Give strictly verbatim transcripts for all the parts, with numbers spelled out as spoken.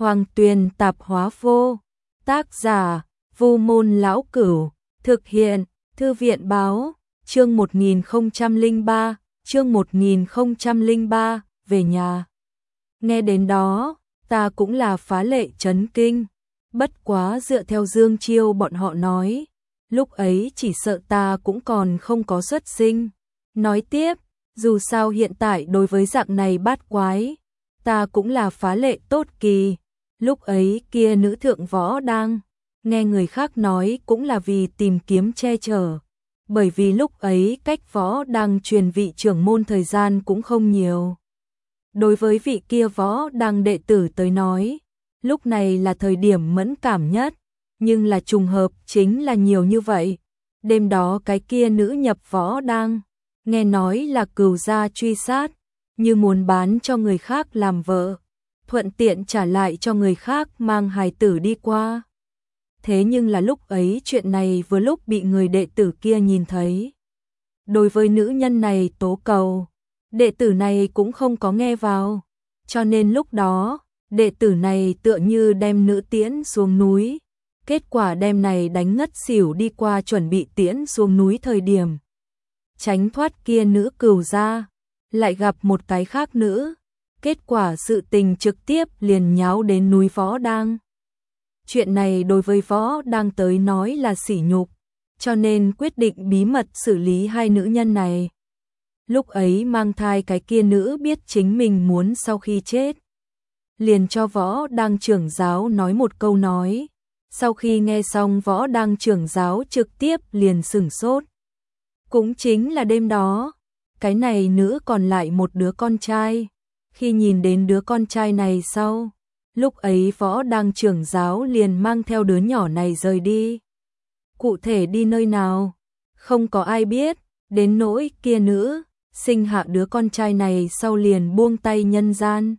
Hoàng Tuyền Tạp Hóa Vô. Tác giả: Vu Môn Lão Cửu. Thực hiện: Thư viện Báo. Chương một nghìn không trăm lẻ ba, chương một nghìn không trăm lẻ ba, về nhà. Nghe đến đó, ta cũng là phá lệ chấn kinh. Bất quá dựa theo Dương Chiêu bọn họ nói, lúc ấy chỉ sợ ta cũng còn không có xuất sinh. Nói tiếp, dù sao hiện tại đối với dạng này bát quái, ta cũng là phá lệ tốt kỳ. Lúc ấy kia nữ thượng võ đang, nghe người khác nói cũng là vì tìm kiếm che chở. Bởi vì lúc ấy cách võ đang truyền vị trưởng môn thời gian cũng không nhiều. Đối với vị kia võ đang đệ tử tới nói, lúc này là thời điểm mẫn cảm nhất, nhưng là trùng hợp chính là nhiều như vậy. Đêm đó cái kia nữ nhập võ đang, nghe nói là cừu gia truy sát, như muốn bán cho người khác làm vợ, thuận tiện trả lại cho người khác mang hài tử đi qua. Thế nhưng là lúc ấy chuyện này vừa lúc bị người đệ tử kia nhìn thấy. Đối với nữ nhân này tố cầu, đệ tử này cũng không có nghe vào, cho nên lúc đó, đệ tử này tựa như đem nữ tiễn xuống núi. Kết quả đem này đánh ngất xỉu đi qua chuẩn bị tiễn xuống núi thời điểm. Tránh thoát kia nữ cừu ra, lại gặp một cái khác nữ. Kết quả sự tình trực tiếp liền nháo đến núi Võ Đang. Chuyện này đối với Võ Đang tới nói là sỉ nhục, cho nên quyết định bí mật xử lý hai nữ nhân này. Lúc ấy mang thai cái kia nữ biết chính mình muốn sau khi chết, liền cho Võ Đang trưởng giáo nói một câu nói. Sau khi nghe xong Võ Đang trưởng giáo trực tiếp liền sửng sốt. Cũng chính là đêm đó, cái này nữ còn lại một đứa con trai. Khi nhìn đến đứa con trai này sau, lúc ấy Võ Đang trưởng giáo liền mang theo đứa nhỏ này rời đi. Cụ thể đi nơi nào, không có ai biết, đến nỗi kia nữ, sinh hạ đứa con trai này sau liền buông tay nhân gian.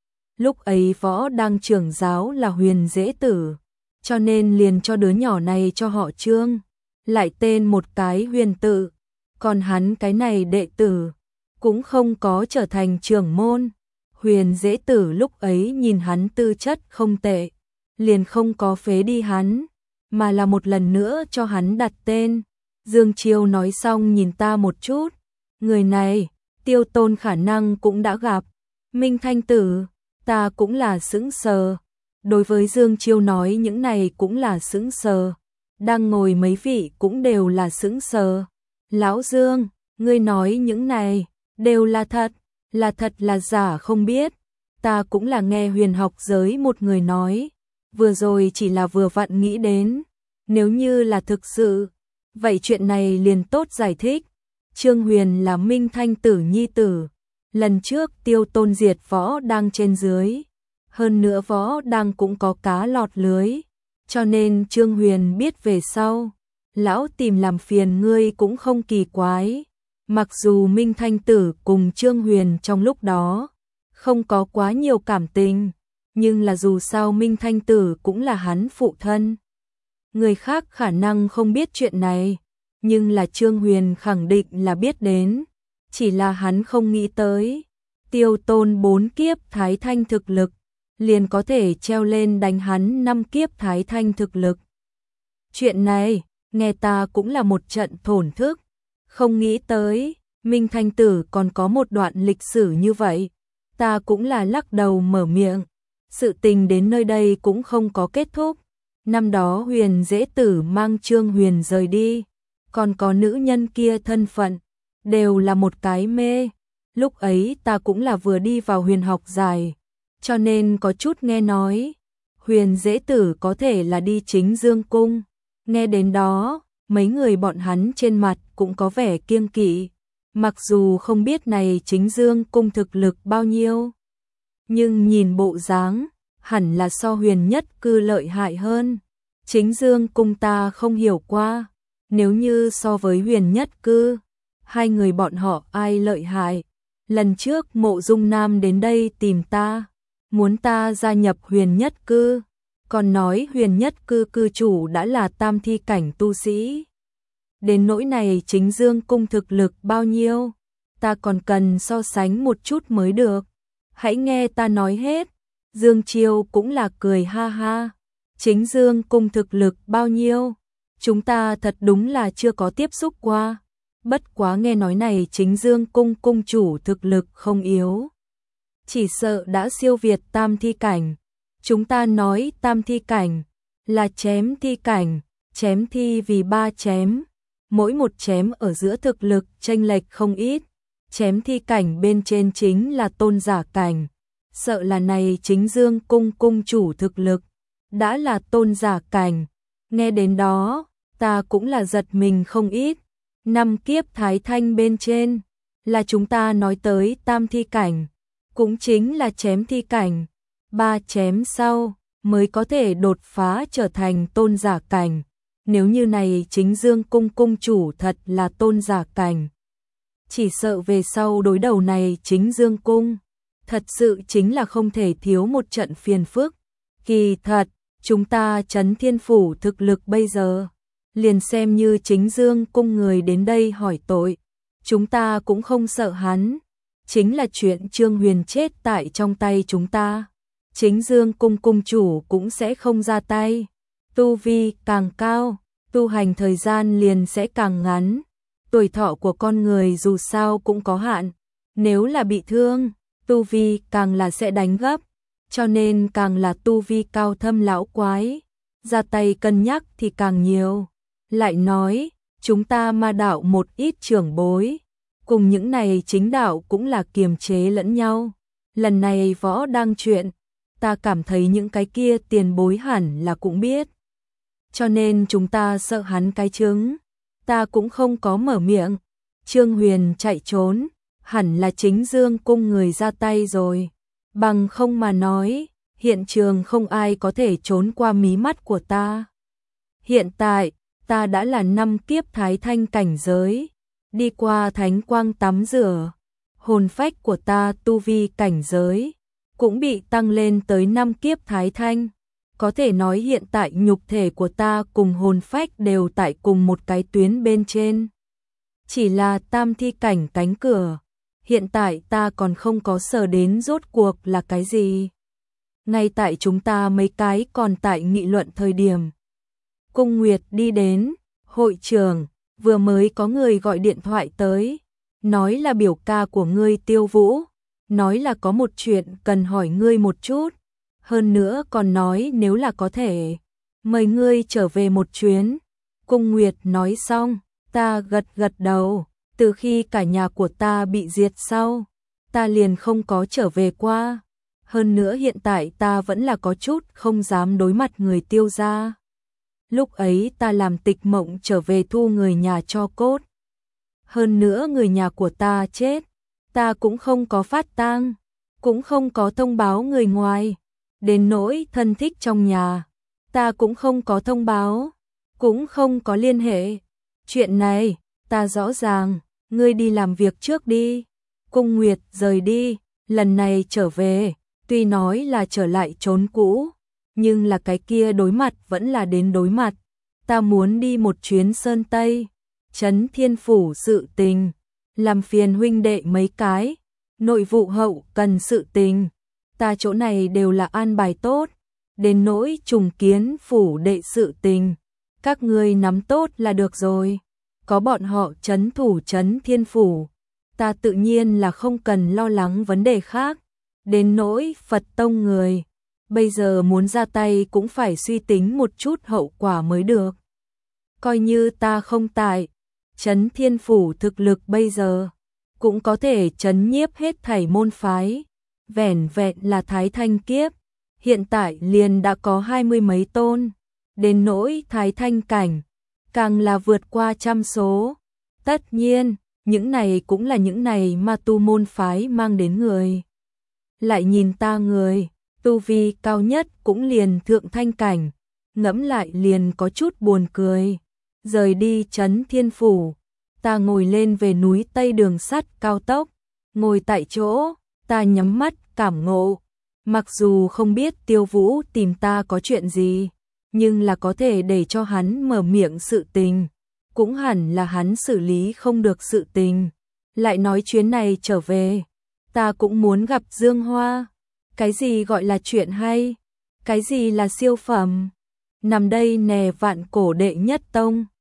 Lúc ấy Võ Đang trưởng giáo là Huyền Dễ Tử, cho nên liền cho đứa nhỏ này cho họ Trương, lại tên một cái Huyền tự, còn hắn cái này đệ tử, cũng không có trở thành trưởng môn. Huyền Dễ Tử lúc ấy nhìn hắn tư chất không tệ, liền không có phế đi hắn, mà là một lần nữa cho hắn đặt tên. Dương Chiêu nói xong nhìn ta một chút, người này, Tiêu Tôn khả năng cũng đã gặp. Minh Thanh Tử, ta cũng là sững sờ. Đối với Dương Chiêu nói những này cũng là sững sờ. Đang ngồi mấy vị cũng đều là sững sờ. Lão Dương, ngươi nói những này, đều là thật, là thật là giả không biết. Ta cũng là nghe huyền học giới một người nói, vừa rồi chỉ là vừa vặn nghĩ đến. Nếu như là thực sự, vậy chuyện này liền tốt giải thích. Trương Huyền là Minh Thanh Tử nhi tử. Lần trước Tiêu Tôn diệt Võ Đang trên dưới. Hơn nữa Võ Đang cũng có cá lọt lưới. Cho nên Trương Huyền biết về sau, lão tìm làm phiền ngươi cũng không kỳ quái. Mặc dù Minh Thanh Tử cùng Trương Huyền trong lúc đó không có quá nhiều cảm tình, nhưng là dù sao Minh Thanh Tử cũng là hắn phụ thân. Người khác khả năng không biết chuyện này, nhưng là Trương Huyền khẳng định là biết đến, chỉ là hắn không nghĩ tới. Tiêu Tôn bốn kiếp Thái Thanh thực lực, liền có thể treo lên đánh hắn năm kiếp Thái Thanh thực lực. Chuyện này, nghe ta cũng là một trận thổn thức, không nghĩ tới, Minh Thanh Tử còn có một đoạn lịch sử như vậy. Ta cũng là lắc đầu mở miệng, sự tình đến nơi đây cũng không có kết thúc. Năm đó Huyền Dễ Tử mang Trương Huyền rời đi, còn có nữ nhân kia thân phận, đều là một cái mê. Lúc ấy ta cũng là vừa đi vào huyền học giải, cho nên có chút nghe nói, Huyền Dễ Tử có thể là đi Chính Dương Cung. Nghe đến đó, mấy người bọn hắn trên mặt cũng có vẻ kiêng kỵ, mặc dù không biết này Chính Dương Cung thực lực bao nhiêu, nhưng nhìn bộ dáng, hẳn là so Huyền Nhất Cư lợi hại hơn. Chính Dương Cung ta không hiểu qua, nếu như so với Huyền Nhất Cư, hai người bọn họ ai lợi hại. Lần trước Mộ Dung Nam đến đây tìm ta, muốn ta gia nhập Huyền Nhất Cư, còn nói Huyền Nhất Cư cư chủ đã là tam thi cảnh tu sĩ. Đến nỗi này Chính Dương Cung thực lực bao nhiêu, ta còn cần so sánh một chút mới được. Hãy nghe ta nói hết. Dương Chiêu cũng là cười ha ha. Chính Dương cung thực lực bao nhiêu? Chúng ta thật đúng là chưa có tiếp xúc qua. Bất quá nghe nói này Chính Dương cung cung chủ thực lực không yếu. Chỉ sợ đã siêu việt tam thi cảnh. Chúng ta nói tam thi cảnh là chém thi cảnh, chém thi vì ba chém. Mỗi một chém ở giữa thực lực chênh lệch không ít. Chém thi cảnh bên trên chính là tôn giả cảnh. Sợ là này Chính Dương cung cung chủ thực lực đã là tôn giả cảnh. Nghe đến đó, ta cũng là giật mình không ít. Năm kiếp thái thanh bên trên là chúng ta nói tới tam thi cảnh, cũng chính là chém thi cảnh. Ba chém sau mới có thể đột phá trở thành tôn giả cảnh. Nếu như này Chính Dương cung cung chủ thật là tôn giả cảnh, chỉ sợ về sau đối đầu này Chính Dương cung thật sự chính là không thể thiếu một trận phiền phức. Kỳ thật, chúng ta Trấn Thiên Phủ thực lực bây giờ, liền xem như Chính Dương cung người đến đây hỏi tội, chúng ta cũng không sợ hắn. Chính là chuyện Trương Huyền chết tại trong tay chúng ta, Chính Dương cung cung chủ cũng sẽ không ra tay. Tu vi càng cao, tu hành thời gian liền sẽ càng ngắn. Tuổi thọ của con người dù sao cũng có hạn, nếu là bị thương, tu vi càng là sẽ đánh gấp, cho nên càng là tu vi cao thâm lão quái, ra tay cân nhắc thì càng nhiều. Lại nói, chúng ta ma đạo một ít trưởng bối, cùng những này chính đạo cũng là kiềm chế lẫn nhau. Lần này võ đang chuyện, ta cảm thấy những cái kia tiền bối hẳn là cũng biết. Cho nên chúng ta sợ hắn cái trứng, ta cũng không có mở miệng. Trương Huyền chạy trốn, hẳn là Chính Dương cung người ra tay rồi. Bằng không mà nói, hiện trường không ai có thể trốn qua mí mắt của ta. Hiện tại, ta đã là năm kiếp thái thanh cảnh giới, đi qua thánh quang tắm rửa, hồn phách của ta tu vi cảnh giới cũng bị tăng lên tới năm kiếp thái thanh. Có thể nói hiện tại nhục thể của ta cùng hồn phách đều tại cùng một cái tuyến bên trên. Chỉ là tam thi cảnh cánh cửa, hiện tại ta còn không có sờ đến rốt cuộc là cái gì. Ngay tại chúng ta mấy cái còn tại nghị luận thời điểm, Cung Nguyệt đi đến, hội trưởng, vừa mới có người gọi điện thoại tới, nói là biểu ca của ngươi Tiêu Vũ, nói là có một chuyện cần hỏi ngươi một chút, hơn nữa còn nói nếu là có thể, mời ngươi trở về một chuyến. Cung Nguyệt nói xong, ta gật gật đầu, từ khi cả nhà của ta bị diệt sau, ta liền không có trở về qua, hơn nữa hiện tại ta vẫn là có chút không dám đối mặt người Tiêu gia. Lúc ấy ta làm tịch mộng trở về thu người nhà cho cốt. Hơn nữa người nhà của ta chết, ta cũng không có phát tang, cũng không có thông báo người ngoài. Đến nỗi thân thích trong nhà, ta cũng không có thông báo, cũng không có liên hệ. Chuyện này, ta rõ ràng, ngươi đi làm việc trước đi. Cung Nguyệt rời đi, lần này trở về, tuy nói là trở lại chốn cũ, nhưng là cái kia đối mặt vẫn là đến đối mặt. Ta muốn đi một chuyến Sơn Tây, Trấn Thiên Phủ sự tình, làm phiền huynh đệ mấy cái, nội vụ hậu cần sự tình, ta chỗ này đều là an bài tốt, đến nỗi trùng kiến phủ đệ sự tình, các ngươi nắm tốt là được rồi, có bọn họ trấn thủ Trấn Thiên Phủ, ta tự nhiên là không cần lo lắng vấn đề khác. Đến nỗi Phật tông người, bây giờ muốn ra tay cũng phải suy tính một chút hậu quả mới được. Coi như ta không tại, Trấn Thiên Phủ thực lực bây giờ cũng có thể trấn nhiếp hết thảy môn phái, vẻn vẹn là Thái Thanh kiếp, hiện tại liền đã có hai mươi mấy tôn, đến nỗi Thái Thanh cảnh, càng là vượt qua trăm số. Tất nhiên, những này cũng là những này ma tu môn phái mang đến người. Lại nhìn ta người, tu vi cao nhất cũng liền thượng thanh cảnh, ngẫm lại liền có chút buồn cười. Rời đi Trấn Thiên Phủ, ta ngồi lên về núi Tây đường sắt cao tốc, ngồi tại chỗ, ta nhắm mắt cảm ngộ. Mặc dù không biết Tiêu Vũ tìm ta có chuyện gì, nhưng là có thể để cho hắn mở miệng sự tình, cũng hẳn là hắn xử lý không được sự tình. Lại nói chuyến này trở về, ta cũng muốn gặp Dương Hoa. Cái gì gọi là chuyện hay? Cái gì là siêu phẩm? Nằm đây nè vạn cổ đệ nhất tông.